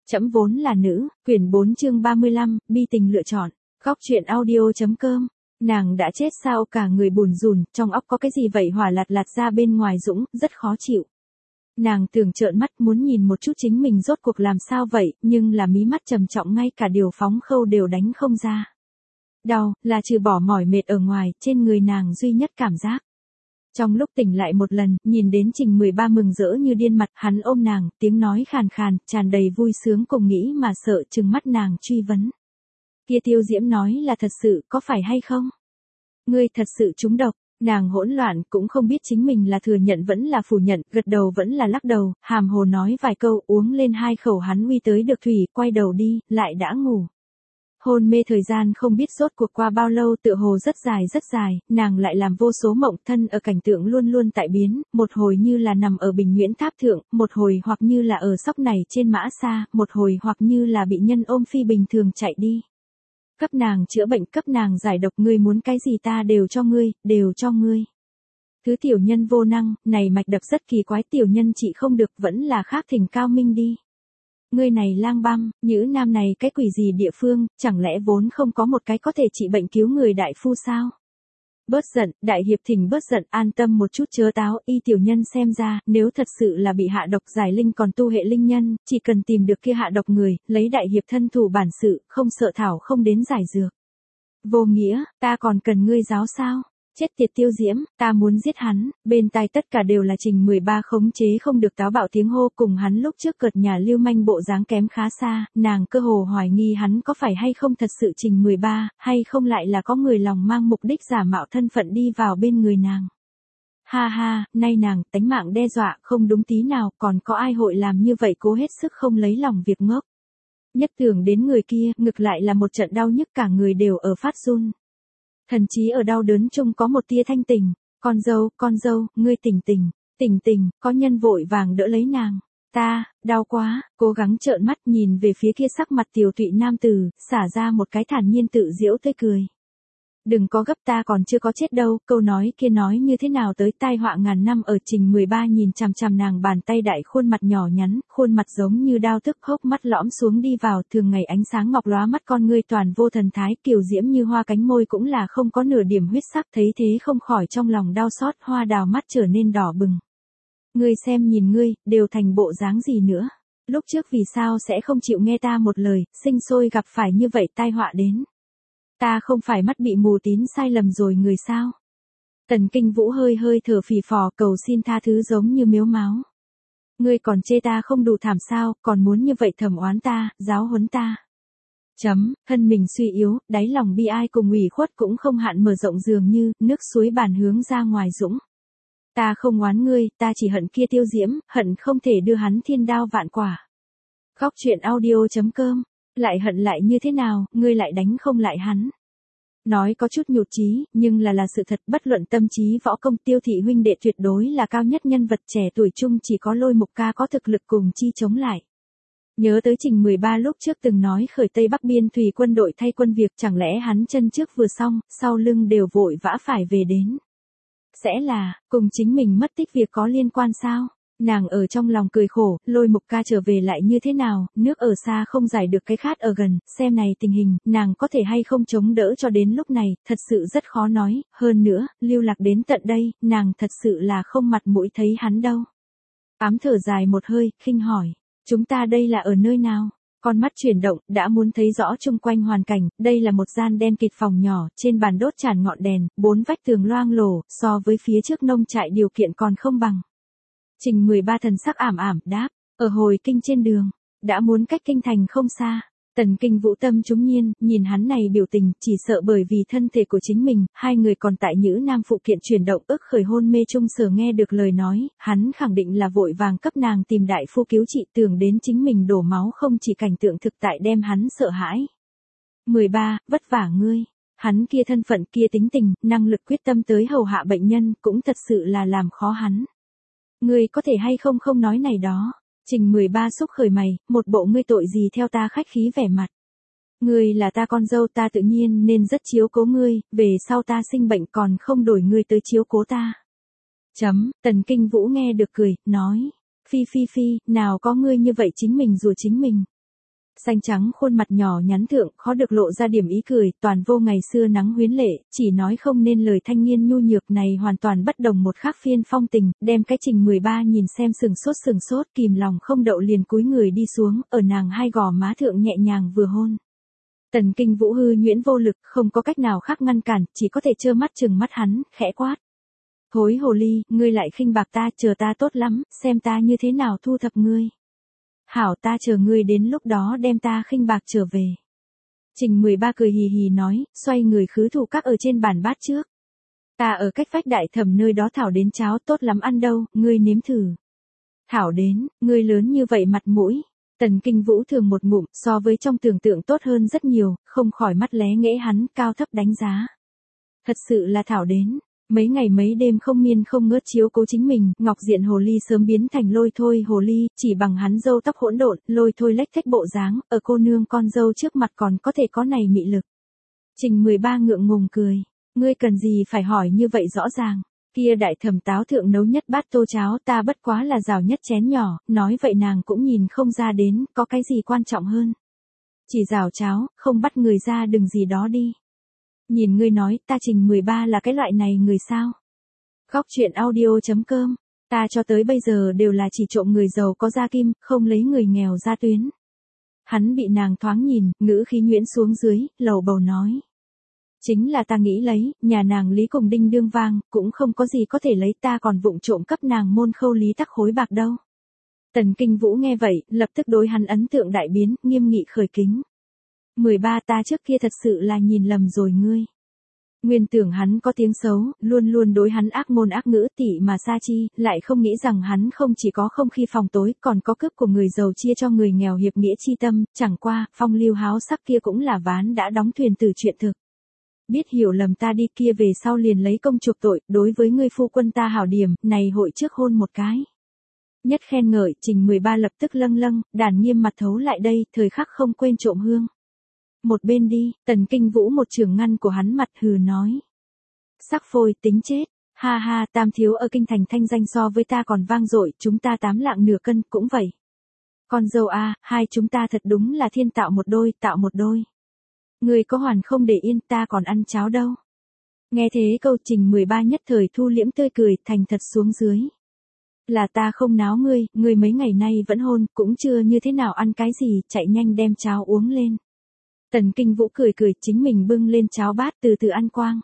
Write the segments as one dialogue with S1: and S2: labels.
S1: Trẫm vốn là nữ, quyển 4 chương 35, bi tình lựa chọn. Góc truyện audio.com. Nàng đã chết sao, cả người bùn rùn, trong óc có cái gì vậy hỏa lạt lạt ra bên ngoài dũng, rất khó chịu. Nàng tưởng trợn mắt muốn nhìn một chút chính mình rốt cuộc làm sao vậy, nhưng là mí mắt trầm trọng ngay cả điều phóng khâu đều đánh không ra. Đau, là trừ bỏ mỏi mệt ở ngoài, trên người nàng duy nhất cảm giác. Trong lúc tỉnh lại một lần, nhìn đến Trình 13 mừng rỡ như điên mặt, hắn ôm nàng, tiếng nói khàn khàn, tràn đầy vui sướng cùng nghĩ mà sợ, trừng mắt nàng truy vấn. Kia Tiêu Diễm nói là thật sự, có phải hay không? Ngươi thật sự trúng độc, nàng hỗn loạn, cũng không biết chính mình là thừa nhận vẫn là phủ nhận, gật đầu vẫn là lắc đầu, hàm hồ nói vài câu, uống lên 2 khẩu hắn uy tới được thủy, quay đầu đi, lại đã ngủ. Hôn mê thời gian không biết rốt cuộc qua bao lâu, tựa hồ rất dài, nàng lại làm vô số mộng, thân ở cảnh tượng luôn luôn tại biến, một hồi như là nằm ở Bình Nguyễn Tháp thượng, một hồi hoặc như là ở sóc này trên mã xa, một hồi hoặc như là bị nhân ôm phi bình thường chạy đi. Cấp nàng chữa bệnh, cấp nàng giải độc, ngươi muốn cái gì ta đều cho ngươi, đều cho ngươi. Thứ tiểu nhân vô năng, này mạch đập rất kỳ quái, tiểu nhân trị không được, vẫn là khác thỉnh cao minh đi. Ngươi này lang băm, nhữ nam này cái quỷ gì địa phương, chẳng lẽ vốn không có một cái có thể trị bệnh cứu người đại phu sao? Bớt giận, đại hiệp thỉnh bớt giận, an tâm một chút chớ táo, y tiểu nhân xem ra, nếu thật sự là bị hạ độc giải linh còn tu hệ linh nhân, chỉ cần tìm được kia hạ độc người, lấy đại hiệp thân thủ bản sự, không sợ thảo không đến giải dược. Vô nghĩa, ta còn cần ngươi giáo sao? Chết tiệt Tiêu Diễm, ta muốn giết hắn, bên tai tất cả đều là Trình 13 khống chế không được táo bạo tiếng hô, cùng hắn lúc trước cợt nhà lưu manh bộ dáng kém khá xa, nàng cơ hồ hoài nghi hắn có phải hay không thật sự Trình 13, hay không lại là có người lòng mang mục đích giả mạo thân phận đi vào bên người nàng. Ha ha, nay nàng, tánh mạng đe dọa, không đúng tí nào, còn có ai hội làm như vậy cố hết sức không lấy lòng việc ngốc. Nhất tưởng đến người kia, ngược lại là một trận đau nhức cả người đều ở phát run. Thần chí ở đau đớn chung có một tia thanh tình, con dâu, ngươi tỉnh, có nhân vội vàng đỡ lấy nàng. Ta, đau quá, cố gắng trợn mắt nhìn về phía kia sắc mặt tiều tụy nam tử, xả ra một cái thản nhiên tự giễu tươi cười. Đừng có gấp, ta còn chưa có chết đâu, câu nói kia nói như thế nào tới tai họa ngàn năm. Ở Trình 13 nhìn chằm chằm nàng bàn tay đại khuôn mặt nhỏ nhắn, khuôn mặt giống như đao thức, hốc mắt lõm xuống đi vào, thường ngày ánh sáng ngọc lóa mắt con ngươi toàn vô thần thái, kiều diễm như hoa, cánh môi cũng là không có nửa điểm huyết sắc, thấy thế không khỏi trong lòng đau xót, hoa đào mắt trở nên đỏ bừng. Ngươi xem nhìn ngươi, đều thành bộ dáng gì nữa? Lúc trước vì sao sẽ không chịu nghe ta một lời, sinh sôi gặp phải như vậy tai họa đến? Ta không phải mắt bị mù tín sai lầm rồi người sao? Tần Kinh Vũ hơi thở phì phò cầu xin tha thứ giống như miếu máu. Ngươi còn chê ta không đủ thảm sao, còn muốn như vậy thẩm oán ta, giáo huấn ta. Thân mình suy yếu, đáy lòng bi ai cùng ủy khuất cũng không hạn mở rộng dường như, nước suối bản hướng ra ngoài dũng. Ta không oán ngươi, ta chỉ hận kia Tiêu Diễm, hận không thể đưa hắn thiên đao vạn quả. Góc truyện audio.com. Lại hận lại như thế nào, ngươi lại đánh không lại hắn. Nói có chút nhụt chí, nhưng là sự thật, bất luận tâm trí võ công, Tiêu thị huynh đệ tuyệt đối là cao nhất nhân vật, trẻ tuổi chung chỉ có Lôi Mục ca có thực lực cùng chi chống lại. Nhớ tới Trình 13 lúc trước từng nói khởi Tây Bắc biên thủy quân đội thay quân việc, chẳng lẽ hắn chân trước vừa xong, sau lưng đều vội vã phải về đến. Sẽ là, cùng chính mình mất tích việc có liên quan sao? Nàng ở trong lòng cười khổ, Lôi Mục ca trở về lại như thế nào, nước ở xa không giải được cái khát ở gần, xem này tình hình, nàng có thể hay không chống đỡ cho đến lúc này, thật sự rất khó nói, hơn nữa, lưu lạc đến tận đây, nàng thật sự là không mặt mũi thấy hắn đâu. Ám thở dài một hơi, khinh hỏi, chúng ta đây là ở nơi nào? Con mắt chuyển động, đã muốn thấy rõ chung quanh hoàn cảnh, đây là một gian đen kịt phòng nhỏ, trên bàn đốt tràn ngọn đèn, 4 vách tường loang lổ, so với phía trước nông trại điều kiện còn không bằng. Trình 13 thần sắc ảm đáp, ở hồi kinh trên đường, đã muốn cách kinh thành không xa. Tần Kinh Vũ tâm trúng nhiên, nhìn hắn này biểu tình, chỉ sợ bởi vì thân thể của chính mình, hai người còn tại nhữ nam phụ kiện chuyển động, ức khởi hôn mê chung sở nghe được lời nói, hắn khẳng định là vội vàng cấp nàng tìm đại phu cứu trị, tưởng đến chính mình đổ máu không chỉ cảnh tượng thực tại đem hắn sợ hãi. 13, vất vả ngươi. Hắn kia thân phận kia tính tình, năng lực quyết tâm tới hầu hạ bệnh nhân, cũng thật sự là làm khó hắn. Ngươi có thể hay không không nói này đó. Trình 13 xúc khởi mày, một bộ ngươi tội gì theo ta khách khí vẻ mặt. Ngươi là ta con dâu, ta tự nhiên nên rất chiếu cố ngươi, về sau ta sinh bệnh còn không đổi ngươi tới chiếu cố ta. Tần Kinh Vũ nghe được cười, nói, phi, nào có ngươi như vậy chính mình rùa chính mình. Xanh trắng khuôn mặt nhỏ nhắn thượng, khó được lộ ra điểm ý cười, toàn vô ngày xưa nắng huyến lệ, chỉ nói không nên lời thanh niên nhu nhược này hoàn toàn bất đồng một khác phiên phong tình, đem cái Trình 13 nhìn xem sừng sốt, kìm lòng không đậu liền cúi người đi xuống, ở nàng hai gò má thượng nhẹ nhàng vừa hôn. Tần Kinh Vũ hư nhuyễn vô lực, không có cách nào khác ngăn cản, chỉ có thể trơ mắt chừng mắt hắn, khẽ quát. Thối hồ ly, ngươi lại khinh bạc ta, chờ ta tốt lắm, xem ta như thế nào thu thập ngươi. Hảo, ta chờ ngươi đến lúc đó đem ta khinh bạc trở về. Trình 13 cười hì hì nói, xoay người khứ thủ các ở trên bàn bát trước. Ta ở cách vách đại thẩm nơi đó thảo đến cháo tốt lắm ăn đâu, ngươi nếm thử. Thảo đến, ngươi lớn như vậy mặt mũi. Tần Kinh Vũ thường một ngụm, so với trong tưởng tượng tốt hơn rất nhiều, không khỏi mắt lé nghễ hắn, cao thấp đánh giá. Thật sự là thảo đến. Mấy ngày mấy đêm không miên không ngớt chiếu cố chính mình, Ngọc Diện hồ ly sớm biến thành Lôi Thôi hồ ly, chỉ bằng hắn râu tóc hỗn độn, Lôi Thôi lách thách bộ dáng, ở cô nương con dâu trước mặt còn có thể có này mị lực. Trình 13 ngượng ngùng cười, ngươi cần gì phải hỏi như vậy rõ ràng, kia đại thẩm táo thượng nấu nhất bát tô cháo ta bất quá là rào nhất chén nhỏ, nói vậy nàng cũng nhìn không ra đến, có cái gì quan trọng hơn. Chỉ rào cháo, không bắt người ra đừng gì đó đi. Nhìn ngươi nói, ta Trình 13 là cái loại này người sao? Góc chuyện audio.com, ta cho tới bây giờ đều là chỉ trộm người giàu có gia kim, không lấy người nghèo ra tuyến. Hắn bị nàng thoáng nhìn, ngữ khí nhuyễn xuống dưới, lầu bầu nói. Chính là ta nghĩ lấy, nhà nàng Lý cùng đinh đương vang, cũng không có gì có thể lấy, ta còn vụng trộm cấp nàng môn khâu lý tắc khối bạc đâu. Tần Kinh Vũ nghe vậy, lập tức đối hắn ấn tượng đại biến, nghiêm nghị khởi kính. 13 ta trước kia thật sự là nhìn lầm rồi ngươi. Nguyên tưởng hắn có tiếng xấu, luôn luôn đối hắn ác ngôn ác ngữ tỉ mà xa chi, lại không nghĩ rằng hắn không chỉ có không khi phòng tối, còn có cướp của người giàu chia cho người nghèo hiệp nghĩa chi tâm, chẳng qua, phong lưu háo sắc kia cũng là ván đã đóng thuyền từ chuyện thực. Biết hiểu lầm ta đi kia về sau liền lấy công chuộc tội, đối với ngươi phu quân ta hảo điểm, này hội trước hôn một cái. Nhất khen ngợi, Trình 13 lập tức lâng, đàn nghiêm mặt thấu lại đây, thời khắc không quên trộm hương. Một bên đi, Tần Kinh Vũ một trường ngăn của hắn mặt hừ nói. Sắc phôi tính chết, ha ha, tam thiếu ở kinh thành thanh danh so với ta còn vang dội, chúng ta 8 lạng nửa cân, cũng vậy. Con dâu a, hai chúng ta thật đúng là thiên tạo một đôi. Người có hoàn không để yên, ta còn ăn cháo đâu. Nghe thế câu Trình 13 nhất thời thu liễm tươi cười, thành thật xuống dưới. Là ta không náo ngươi mấy ngày nay vẫn hôn, cũng chưa như thế nào ăn cái gì, chạy nhanh đem cháo uống lên. Tần Kinh Vũ cười chính mình bưng lên cháo bát từ từ ăn quang.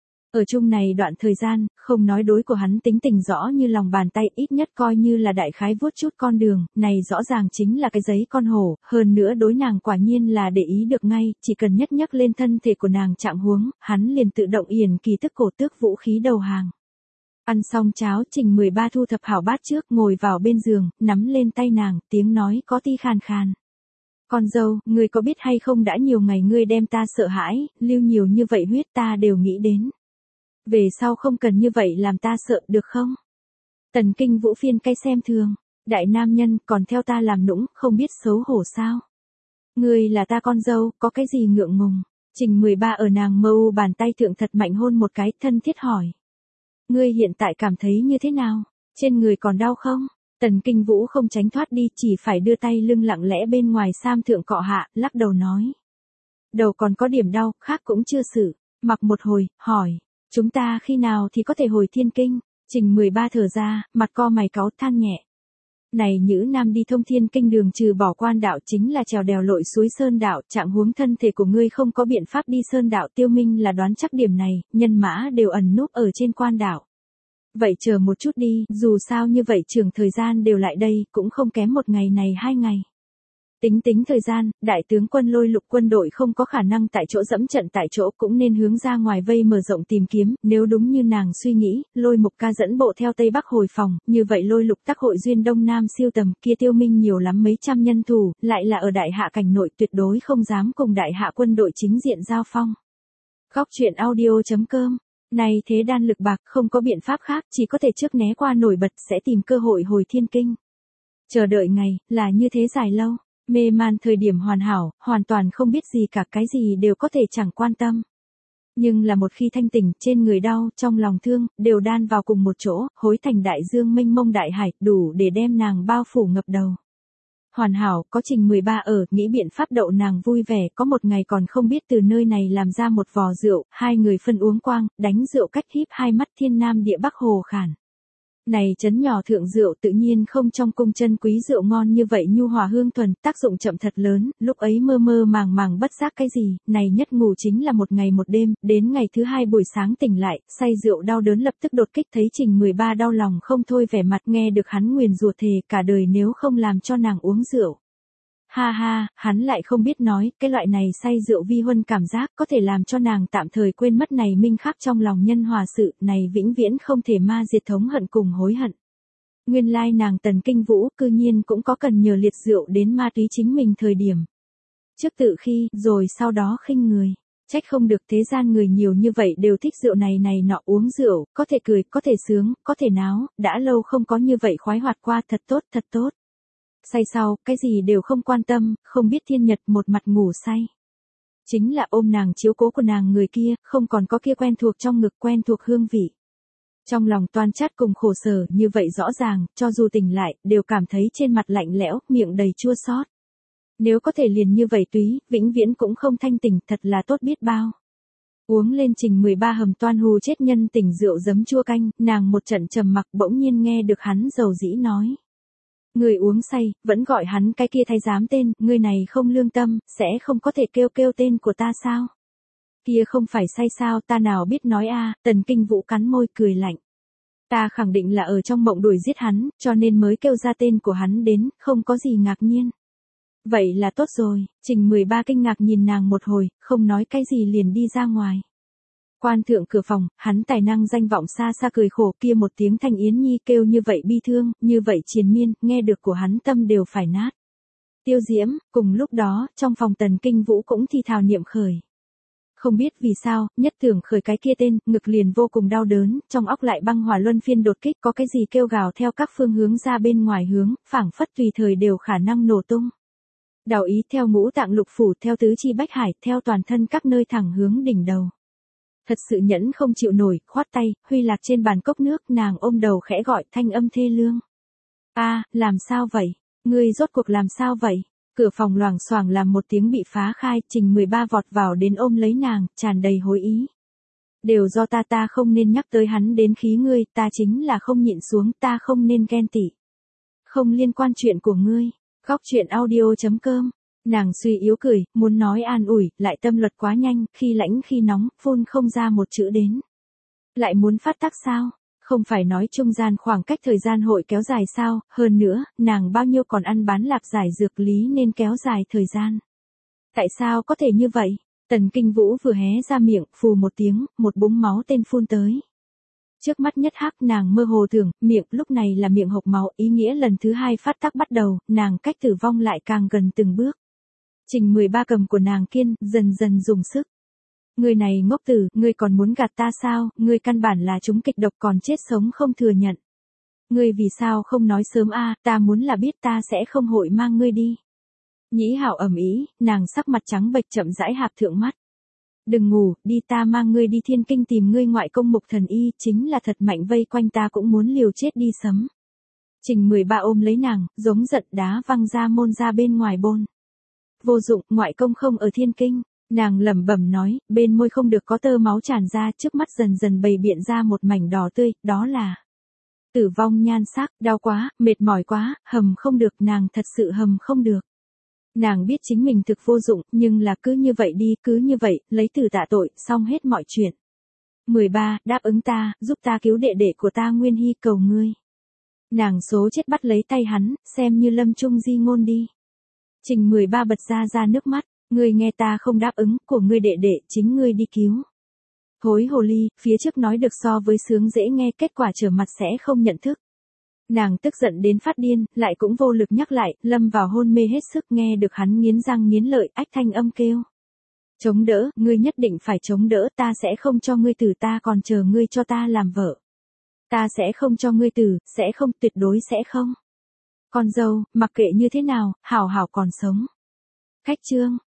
S1: Ở chung này đoạn thời gian, không nói đối của hắn tính tình rõ như lòng bàn tay, ít nhất coi như là đại khái vuốt chút con đường, này rõ ràng chính là cái giấy con hổ, hơn nữa đối nàng quả nhiên là để ý được ngay, chỉ cần nhất nhắc lên thân thể của nàng trạng huống, hắn liền tự động yển kỳ tức cổ tước vũ khí đầu hàng. Ăn xong cháo Trình 13 thu thập hảo bát trước, ngồi vào bên giường, nắm lên tay nàng, tiếng nói có ti khàn khàn. Con dâu, ngươi có biết hay không đã nhiều ngày ngươi đem ta sợ hãi, lưu nhiều như vậy huyết ta đều nghĩ đến. Về sau không cần như vậy làm ta sợ, được không? Tần Kinh Vũ phiên cái xem thường. Đại nam nhân, còn theo ta làm nũng, không biết xấu hổ sao? Ngươi là ta con dâu, có cái gì ngượng ngùng? Trình 13 ở nàng mâu bàn tay thượng thật mạnh hôn một cái, thân thiết hỏi. Ngươi hiện tại cảm thấy như thế nào? Trên người còn đau không? Tần Kinh Vũ không tránh thoát đi, chỉ phải đưa tay lưng lặng lẽ bên ngoài sam thượng cọ hạ, lắc đầu nói. Đầu còn có điểm đau, khác cũng chưa xử. Mặc một hồi, hỏi. Chúng ta khi nào thì có thể hồi thiên kinh? Trình 13 thở ra, mặt co mày cáu than nhẹ. Này nhữ nam đi thông thiên kinh đường trừ bỏ quan đạo chính là trèo đèo lội suối sơn đạo, trạng huống thân thể của ngươi không có biện pháp đi sơn đạo, Tiêu Minh là đoán chắc điểm này, nhân mã đều ẩn núp ở trên quan đạo. Vậy chờ một chút đi, dù sao như vậy trường thời gian đều lại đây, cũng không kém một ngày này 2 ngày. Tính thời gian, đại tướng quân Lôi Lục quân đội không có khả năng tại chỗ dẫm trận tại chỗ, cũng nên hướng ra ngoài vây mở rộng tìm kiếm, nếu đúng như nàng suy nghĩ, Lôi Mục ca dẫn bộ theo Tây Bắc hồi phòng, như vậy Lôi Lục tác hội duyên Đông Nam siêu tầm, kia Tiêu Minh nhiều lắm mấy trăm nhân thủ, lại là ở đại hạ cảnh nội, tuyệt đối không dám cùng đại hạ quân đội chính diện giao phong. Góc chuyện audio.com. Này thế đan lực bạc, không có biện pháp khác, chỉ có thể trước né qua nổi bật, sẽ tìm cơ hội hồi thiên kinh. Chờ đợi ngày, là như thế dài lâu. Mê man thời điểm hoàn hảo, hoàn toàn không biết gì cả, cái gì đều có thể chẳng quan tâm. Nhưng là một khi thanh tỉnh, trên người đau, trong lòng thương, đều đan vào cùng một chỗ, hối thành đại dương mênh mông đại hải, đủ để đem nàng bao phủ ngập đầu. hoàn hảo, có Trình 13 ở, nghĩ biện pháp đậu nàng vui vẻ, có một ngày còn không biết từ nơi này làm ra một vò rượu, hai người phân uống quang, đánh rượu cách híp hai mắt thiên nam địa bắc hồ khản. Này trấn nhỏ thượng rượu tự nhiên không trong cung chân quý rượu ngon như vậy nhu hòa hương thuần, tác dụng chậm thật lớn, lúc ấy mơ mơ màng màng bất giác cái gì, này nhất ngủ chính là một ngày một đêm, đến ngày thứ hai buổi sáng tỉnh lại, say rượu đau đớn lập tức đột kích thấy Trình 13 đau lòng không thôi vẻ mặt nghe được hắn nguyền rủa thề cả đời nếu không làm cho nàng uống rượu. Ha ha, hắn lại không biết nói, cái loại này say rượu vi huân cảm giác có thể làm cho nàng tạm thời quên mất này minh khắc trong lòng nhân hòa sự, này vĩnh viễn không thể ma diệt thống hận cùng hối hận. Nguyên lai nàng Tần Kinh Vũ cư nhiên cũng có cần nhờ liệt rượu đến ma túy chính mình thời điểm. Trước tự khi, rồi sau đó khinh người. Trách không được thế gian người nhiều như vậy đều thích rượu này nọ uống rượu, có thể cười, có thể sướng, có thể náo, đã lâu không có như vậy khoái hoạt qua thật tốt thật tốt. Say sau, cái gì đều không quan tâm, không biết thiên nhật một mặt ngủ say. Chính là ôm nàng chiếu cố của nàng người kia, không còn có kia quen thuộc trong ngực quen thuộc hương vị. Trong lòng toan chát cùng khổ sở như vậy rõ ràng, cho dù tỉnh lại, đều cảm thấy trên mặt lạnh lẽo, miệng đầy chua xót. Nếu có thể liền như vậy túy, vĩnh viễn cũng không thanh tỉnh, thật là tốt biết bao. Uống lên Trình 13 hầm toan hù chết nhân tỉnh rượu giấm chua canh, nàng một trận trầm mặc bỗng nhiên nghe được hắn dầu dĩ nói. Người uống say, vẫn gọi hắn cái kia thái giám tên, người này không lương tâm, sẽ không có thể kêu tên của ta sao? Kia không phải say sao, ta nào biết nói a. Tần Kinh Vũ cắn môi cười lạnh. Ta khẳng định là ở trong mộng đuổi giết hắn, cho nên mới kêu ra tên của hắn đến, không có gì ngạc nhiên. Vậy là tốt rồi, Trình 13 kinh ngạc nhìn nàng một hồi, không nói cái gì liền đi ra ngoài. Quan thượng cửa phòng, hắn tài năng danh vọng xa xa cười khổ kia một tiếng Thanh Yến Nhi kêu như vậy bi thương, như vậy triền miên, nghe được của hắn tâm đều phải nát. Tiêu Diễm, cùng lúc đó, trong phòng Tần Kinh Vũ cũng thi thào niệm khởi. Không biết vì sao, nhất tưởng khởi cái kia tên, ngực liền vô cùng đau đớn, trong óc lại băng hỏa luân phiên đột kích có cái gì kêu gào theo các phương hướng ra bên ngoài hướng, phảng phất tùy thời đều khả năng nổ tung. Đào ý theo ngũ tạng lục phủ, theo tứ chi bách hải, theo toàn thân các nơi thẳng hướng đỉnh đầu. Thật sự nhẫn không chịu nổi, khoát tay, huy lạc trên bàn cốc nước, nàng ôm đầu khẽ gọi thanh âm thê lương. Làm sao vậy? Ngươi rốt cuộc làm sao vậy? Cửa phòng loảng xoảng làm một tiếng bị phá khai, Trình 13 vọt vào đến ôm lấy nàng, tràn đầy hối ý. Đều do ta không nên nhắc tới hắn đến khí ngươi, ta chính là không nhịn xuống, ta không nên ghen tị. Không liên quan chuyện của ngươi. Góc chuyện audio.com. Nàng suy yếu cười, muốn nói an ủi, lại tâm luật quá nhanh, khi lãnh khi nóng, phun không ra một chữ đến. Lại muốn phát tác sao? Không phải nói trung gian khoảng cách thời gian hội kéo dài sao, hơn nữa, nàng bao nhiêu còn ăn bán lạc giải dược lý nên kéo dài thời gian. Tại sao có thể như vậy? Tần Kinh Vũ vừa hé ra miệng, phù một tiếng, một búng máu tên phun tới. Trước mắt nhất hắc nàng mơ hồ tưởng, miệng lúc này là miệng hộc máu, ý nghĩa lần thứ hai phát tác bắt đầu, nàng cách tử vong lại càng gần từng bước. Trình 13 cầm của nàng kiên, dần dần dùng sức. Người này ngốc tử, ngươi còn muốn gạt ta sao, ngươi căn bản là trúng kịch độc còn chết sống không thừa nhận. Ngươi vì sao không nói sớm ta muốn là biết ta sẽ không hội mang ngươi đi. Nhĩ Hảo ầm ĩ, nàng sắc mặt trắng bệch chậm rãi hạp thượng mắt. Đừng ngủ, đi ta mang ngươi đi Thiên Kinh tìm ngươi ngoại công Mục Thần Y, chính là thật mạnh vây quanh ta cũng muốn liều chết đi sấm. Trình 13 ôm lấy nàng, giống giận đá văng ra môn ra bên ngoài bôn. Vô dụng, ngoại công không ở Thiên Kinh, nàng lẩm bẩm nói, bên môi không được có tơ máu tràn ra, trước mắt dần dần bày biện ra một mảnh đỏ tươi, đó là tử vong nhan sắc, đau quá, mệt mỏi quá, hầm không được, nàng thật sự hầm không được. Nàng biết chính mình thực vô dụng, nhưng là cứ như vậy đi, cứ như vậy, lấy tử tạ tội, xong hết mọi chuyện. 13, đáp ứng ta, giúp ta cứu đệ đệ của ta Nguyên Hy cầu ngươi. Nàng số chết bắt lấy tay hắn, xem như lâm trung di ngôn đi. Trình 13 bật ra nước mắt, ngươi nghe ta không đáp ứng, của ngươi đệ đệ, chính ngươi đi cứu. Thối hồ ly, phía trước nói được so với sướng dễ nghe, kết quả trở mặt sẽ không nhận thức. Nàng tức giận đến phát điên, lại cũng vô lực nhắc lại, lâm vào hôn mê hết sức nghe được hắn nghiến răng nghiến lợi, ách thanh âm kêu. Chống đỡ, ngươi nhất định phải chống đỡ, ta sẽ không cho ngươi tử, ta còn chờ ngươi cho ta làm vợ. Ta sẽ không cho ngươi tử, sẽ không, tuyệt đối sẽ không. Con dâu, mặc kệ như thế nào, hảo hảo còn sống. Khách chương.